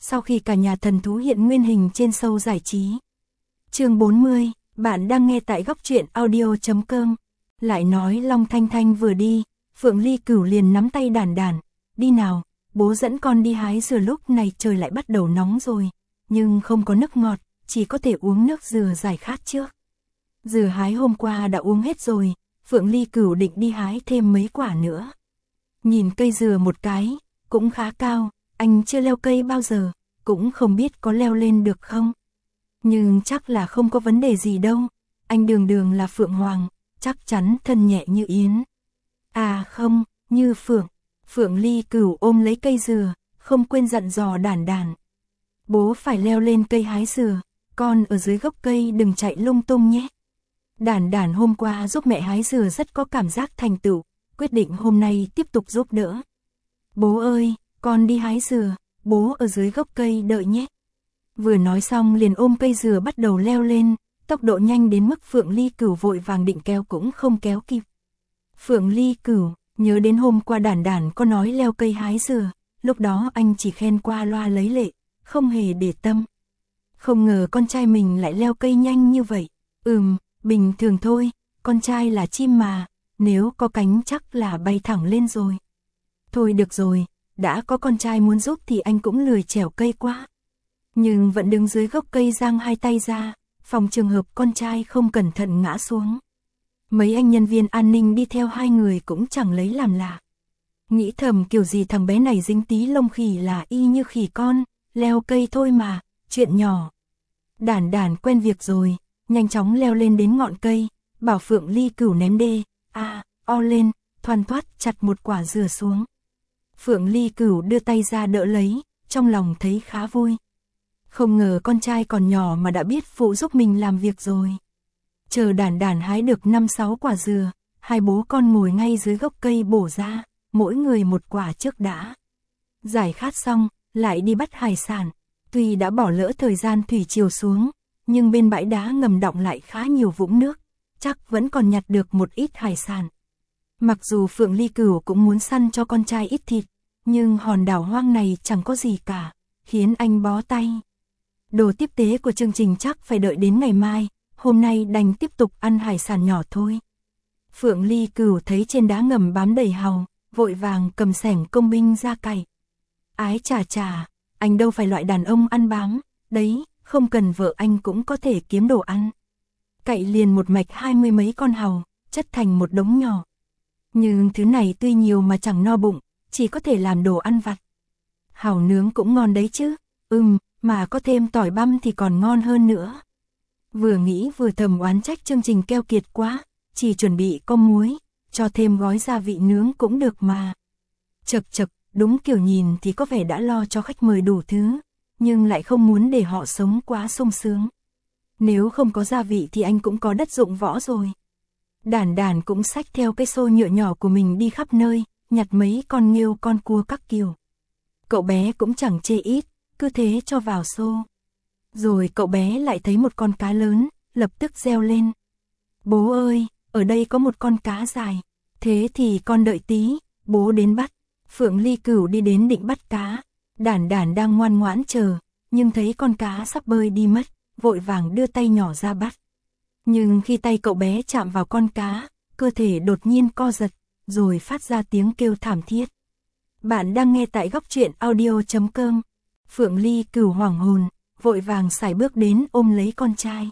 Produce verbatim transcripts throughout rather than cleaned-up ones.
sau khi cả nhà thần thú hiện nguyên hình trên show giải trí. Chương bốn mươi, bạn đang nghe tại góc truyện audio chấm com. Lại nói Long Thanh Thanh vừa đi, Phượng Ly Cửu liền nắm tay Đản Đản, đi nào, bố dẫn con đi hái dừa. Lúc này trời lại bắt đầu nóng rồi, nhưng không có nước ngọt, chỉ có thể uống nước dừa giải khát trước. Dừa hái hôm qua đã uống hết rồi, Phượng Ly Cửu định đi hái thêm mấy quả nữa. Nhìn cây dừa một cái, cũng khá cao, anh chưa leo cây bao giờ, cũng không biết có leo lên được không. Nhưng chắc là không có vấn đề gì đâu, anh đường đường là Phượng Hoàng, chắc chắn thân nhẹ như yến. À không, như Phượng. Phượng Ly Cửu ôm lấy cây dừa, không quên dặn dò Đản Đản. Bố phải leo lên cây hái dừa, con ở dưới gốc cây đừng chạy lung tung nhé. Đản Đản hôm qua giúp mẹ hái dừa rất có cảm giác thành tựu, quyết định hôm nay tiếp tục giúp đỡ. Bố ơi, con đi hái dừa, bố ở dưới gốc cây đợi nhé. Vừa nói xong liền ôm cây dừa bắt đầu leo lên, tốc độ nhanh đến mức Phượng Ly Cửu vội vàng định kéo cũng không kéo kịp. Phượng Ly Cửu nhớ đến hôm qua Đản Đản có nói leo cây hái dừa, lúc đó anh chỉ khen qua loa lấy lệ, không hề để tâm. Không ngờ con trai mình lại leo cây nhanh như vậy. Ừm, bình thường thôi, con trai là chim mà, nếu có cánh chắc là bay thẳng lên rồi. Thôi được rồi, đã có con trai muốn giúp thì anh cũng lười trèo cây quá. Nhưng vẫn đứng dưới gốc cây giang hai tay ra, phòng trường hợp con trai không cẩn thận ngã xuống. Mấy anh nhân viên an ninh đi theo hai người cũng chẳng lấy làm lạ. Nghĩ thầm kiểu gì thằng bé này dính tí lông khỉ là y như khỉ con, leo cây thôi mà, chuyện nhỏ. Đản Đản quen việc rồi, nhanh chóng leo lên đến ngọn cây, bảo Phượng Ly Cửu ném đê, a, o lên, thoăn thoắt chặt một quả dừa xuống. Phượng Ly Cửu đưa tay ra đỡ lấy, trong lòng thấy khá vui. Không ngờ con trai còn nhỏ mà đã biết phụ giúp mình làm việc rồi. Chờ Đản Đản hái được năm sáu quả dừa, hai bố con ngồi ngay dưới gốc cây bổ ra, mỗi người một quả trước đã. Giải khát xong, lại đi bắt hải sản. Tuy đã bỏ lỡ thời gian thủy triều xuống, nhưng bên bãi đá ngầm đọng lại khá nhiều vũng nước, chắc vẫn còn nhặt được một ít hải sản. Mặc dù Phượng Ly Cửu cũng muốn săn cho con trai ít thịt, nhưng hòn đảo hoang này chẳng có gì cả, khiến anh bó tay. Đồ tiếp tế của chương trình chắc phải đợi đến ngày mai, hôm nay đành tiếp tục ăn hải sản nhỏ thôi. Phượng Ly Cửu thấy trên đá ngầm bám đầy hàu, vội vàng cầm xẻng công binh ra cày. Ái chà chà, anh đâu phải loại đàn ông ăn bám, đấy, không cần vợ anh cũng có thể kiếm đồ ăn. Cậy liền một mạch hai mươi mấy con hàu, chất thành một đống nhỏ. Nhưng thứ này tuy nhiều mà chẳng no bụng, chỉ có thể làm đồ ăn vặt. Hàu nướng cũng ngon đấy chứ, ừm, mà có thêm tỏi băm thì còn ngon hơn nữa. Vừa nghĩ vừa thầm oán trách chương trình keo kiệt quá, chỉ chuẩn bị có muối, cho thêm gói gia vị nướng cũng được mà. Chật chật, đúng kiểu nhìn thì có vẻ đã lo cho khách mời đủ thứ, nhưng lại không muốn để họ sống quá sung sướng. Nếu không có gia vị thì anh cũng có đất dụng võ rồi. Đản Đản cũng xách theo cái xô nhựa nhỏ của mình đi khắp nơi, nhặt mấy con nghêu con cua các kiểu. Cậu bé cũng chẳng chê ít, cứ thế cho vào xô. Rồi cậu bé lại thấy một con cá lớn, lập tức reo lên. Bố ơi, ở đây có một con cá dài, thế thì con đợi tí, bố đến bắt. Phượng Ly Cửu đi đến định bắt cá, Đản Đản đang ngoan ngoãn chờ, nhưng thấy con cá sắp bơi đi mất, vội vàng đưa tay nhỏ ra bắt. Nhưng khi tay cậu bé chạm vào con cá, cơ thể đột nhiên co giật, rồi phát ra tiếng kêu thảm thiết. Bạn đang nghe tại góc truyện audio chấm com. Phượng Ly Cửu hoảng hồn, vội vàng sải bước đến ôm lấy con trai.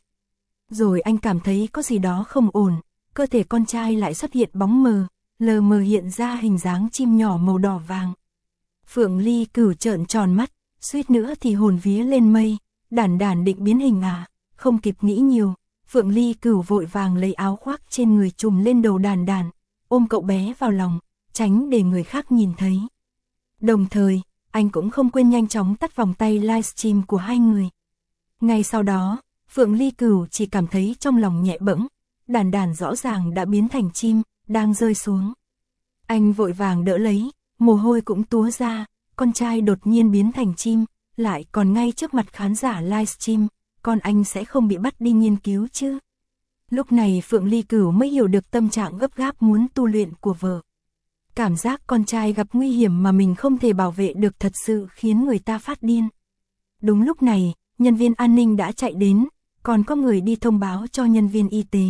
Rồi anh cảm thấy có gì đó không ổn, cơ thể con trai lại xuất hiện bóng mờ, lờ mờ hiện ra hình dáng chim nhỏ màu đỏ vàng. Phượng Ly Cửu trợn tròn mắt, suýt nữa thì hồn vía lên mây. Đản Đản định biến hình à, không kịp nghĩ nhiều, Phượng Ly Cửu vội vàng lấy áo khoác trên người trùm lên đầu Đản Đản, ôm cậu bé vào lòng, tránh để người khác nhìn thấy. Đồng thời, anh cũng không quên nhanh chóng tắt vòng tay livestream của hai người. Ngay sau đó, Phượng Ly Cửu chỉ cảm thấy trong lòng nhẹ bẫng, Đản Đản rõ ràng đã biến thành chim, đang rơi xuống. Anh vội vàng đỡ lấy, mồ hôi cũng túa ra, con trai đột nhiên biến thành chim, lại còn ngay trước mặt khán giả livestream, con anh sẽ không bị bắt đi nghiên cứu chứ. Lúc này Phượng Ly Cửu mới hiểu được tâm trạng gấp gáp muốn tu luyện của vợ. Cảm giác con trai gặp nguy hiểm mà mình không thể bảo vệ được thật sự khiến người ta phát điên. Đúng lúc này, nhân viên an ninh đã chạy đến, còn có người đi thông báo cho nhân viên y tế.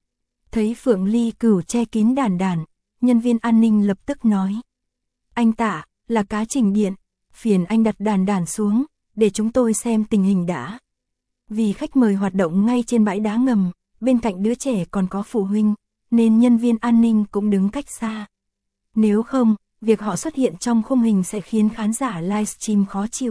Thấy Phượng Ly Cửu che kín đàn đàn, nhân viên an ninh lập tức nói. Anh Tạ, là cá trình điện, phiền anh đặt đàn đàn xuống, để chúng tôi xem tình hình đã. Vì khách mời hoạt động ngay trên bãi đá ngầm, bên cạnh đứa trẻ còn có phụ huynh, nên nhân viên an ninh cũng đứng cách xa. Nếu không, việc họ xuất hiện trong khung hình sẽ khiến khán giả livestream khó chịu.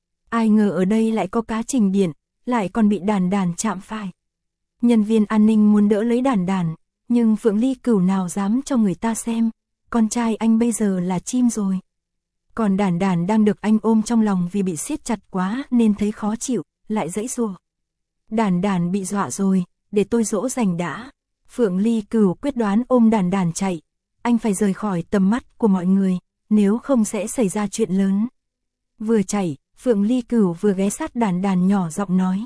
Ai ngờ ở đây lại có cá trình điện, lại còn bị đàn đàn chạm phải. Nhân viên an ninh muốn đỡ lấy đàn đàn, nhưng Phượng Ly Cửu nào dám cho người ta xem, con trai anh bây giờ là chim rồi. Còn đàn đàn đang được anh ôm trong lòng vì bị siết chặt quá nên thấy khó chịu, lại giãy giụa. Đàn đàn bị dọa rồi, để tôi dỗ dành đã. Phượng Ly Cửu quyết đoán ôm đàn đàn chạy. Anh phải rời khỏi tầm mắt của mọi người, nếu không sẽ xảy ra chuyện lớn. Vừa chạy, Phượng Ly Cửu vừa ghé sát đàn đàn nhỏ giọng nói.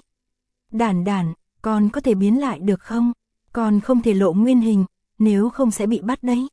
Đàn đàn, con có thể biến lại được không? Con không thể lộ nguyên hình, nếu không sẽ bị bắt đấy.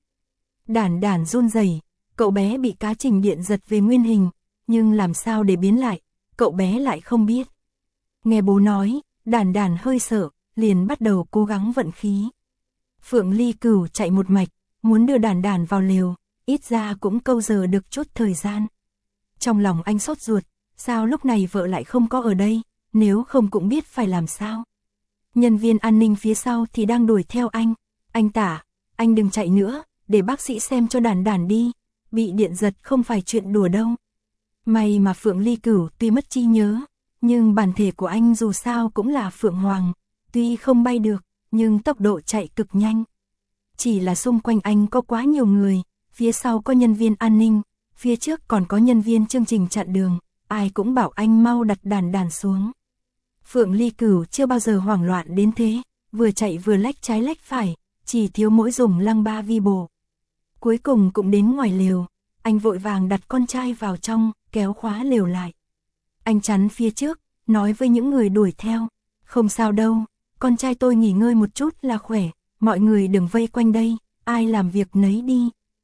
Đàn đàn run rẩy, cậu bé bị cá trình điện giật về nguyên hình, nhưng làm sao để biến lại, cậu bé lại không biết. Nghe bố nói, đàn đàn hơi sợ, liền bắt đầu cố gắng vận khí. Phượng Ly Cửu chạy một mạch, muốn đưa đàn đàn vào lều, ít ra cũng câu giờ được chút thời gian. Trong lòng anh sốt ruột, sao lúc này vợ lại không có ở đây, nếu không cũng biết phải làm sao. Nhân viên an ninh phía sau thì đang đuổi theo anh. Anh Tả, anh đừng chạy nữa, để bác sĩ xem cho đàn đàn đi, bị điện giật không phải chuyện đùa đâu. May mà Phượng Ly Cửu tuy mất trí nhớ, nhưng bản thể của anh dù sao cũng là Phượng Hoàng, tuy không bay được, nhưng tốc độ chạy cực nhanh. Chỉ là xung quanh anh có quá nhiều người, phía sau có nhân viên an ninh, phía trước còn có nhân viên chương trình chặn đường, ai cũng bảo anh mau đặt đàn đàn xuống. Phượng Ly Cửu chưa bao giờ hoảng loạn đến thế, vừa chạy vừa lách trái lách phải, chỉ thiếu mỗi dùng lăng ba vi bổ. Cuối cùng cũng đến ngoài lều, anh vội vàng đặt con trai vào trong, kéo khóa lều lại. Anh chắn phía trước, nói với những người đuổi theo, không sao đâu, con trai tôi nghỉ ngơi một chút là khỏe, mọi người đừng vây quanh đây, ai làm việc nấy đi.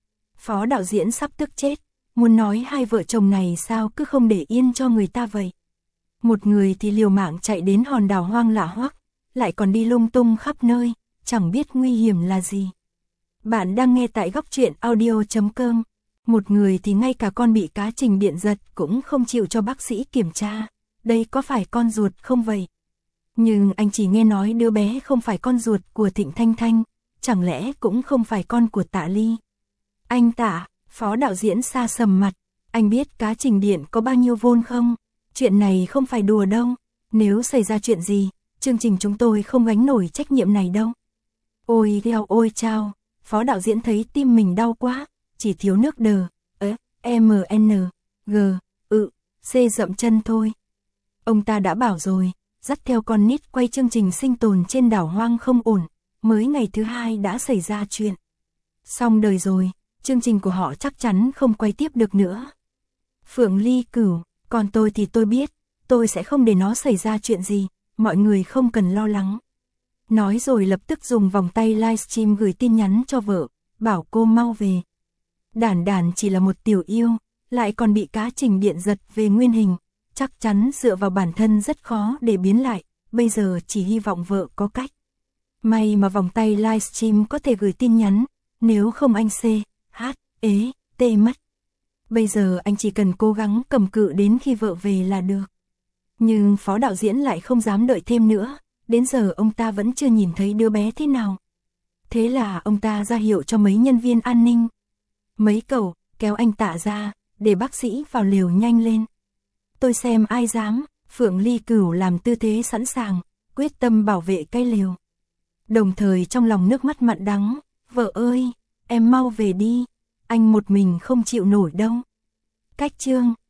Phó đạo diễn sắp tức chết, muốn nói hai vợ chồng này sao cứ không để yên cho người ta vậy. Một người thì liều mạng chạy đến hòn đảo hoang lạ hoắc, lại còn đi lung tung khắp nơi, chẳng biết nguy hiểm là gì. Bạn đang nghe tại góc truyện audio chấm com. Một người thì ngay cả con bị cá trình điện giật cũng không chịu cho bác sĩ kiểm tra, đây có phải con ruột không vậy? Nhưng anh chỉ nghe nói đứa bé không phải con ruột của Thịnh Thanh Thanh, chẳng lẽ cũng không phải con của Tạ Ly? Anh Tạ, phó đạo diễn xa sầm mặt, anh biết cá trình điện có bao nhiêu vôn không? Chuyện này không phải đùa đâu, nếu xảy ra chuyện gì, chương trình chúng tôi không gánh nổi trách nhiệm này đâu. Ôi gheo ôi chao, phó đạo diễn thấy tim mình đau quá, chỉ thiếu nước đờ, ớ, M N, G, ự, C dậm chân thôi. Ông ta đã bảo rồi, dắt theo con nít quay chương trình sinh tồn trên đảo hoang không ổn, mới ngày thứ hai đã xảy ra chuyện. Xong đời rồi, chương trình của họ chắc chắn không quay tiếp được nữa. Phượng Ly Cửu, còn tôi thì tôi biết, tôi sẽ không để nó xảy ra chuyện gì, mọi người không cần lo lắng. Nói rồi lập tức dùng vòng tay livestream gửi tin nhắn cho vợ, bảo cô mau về. Đàn đàn chỉ là một tiểu yêu, lại còn bị cá trình điện giật về nguyên hình, chắc chắn dựa vào bản thân rất khó để biến lại, bây giờ chỉ hy vọng vợ có cách. May mà vòng tay livestream có thể gửi tin nhắn, nếu không anh C, H, ế, T mất. Bây giờ anh chỉ cần cố gắng cầm cự đến khi vợ về là được. Nhưng phó đạo diễn lại không dám đợi thêm nữa, đến giờ ông ta vẫn chưa nhìn thấy đứa bé thế nào. Thế là ông ta ra hiệu cho mấy nhân viên an ninh. Mấy cậu, kéo anh Tạ ra, để bác sĩ vào lều nhanh lên. Tôi xem ai dám, Phượng Ly Cửu làm tư thế sẵn sàng, quyết tâm bảo vệ cái lều. Đồng thời trong lòng nước mắt mặn đắng, vợ ơi, em mau về đi, anh một mình không chịu nổi đâu. Cách chương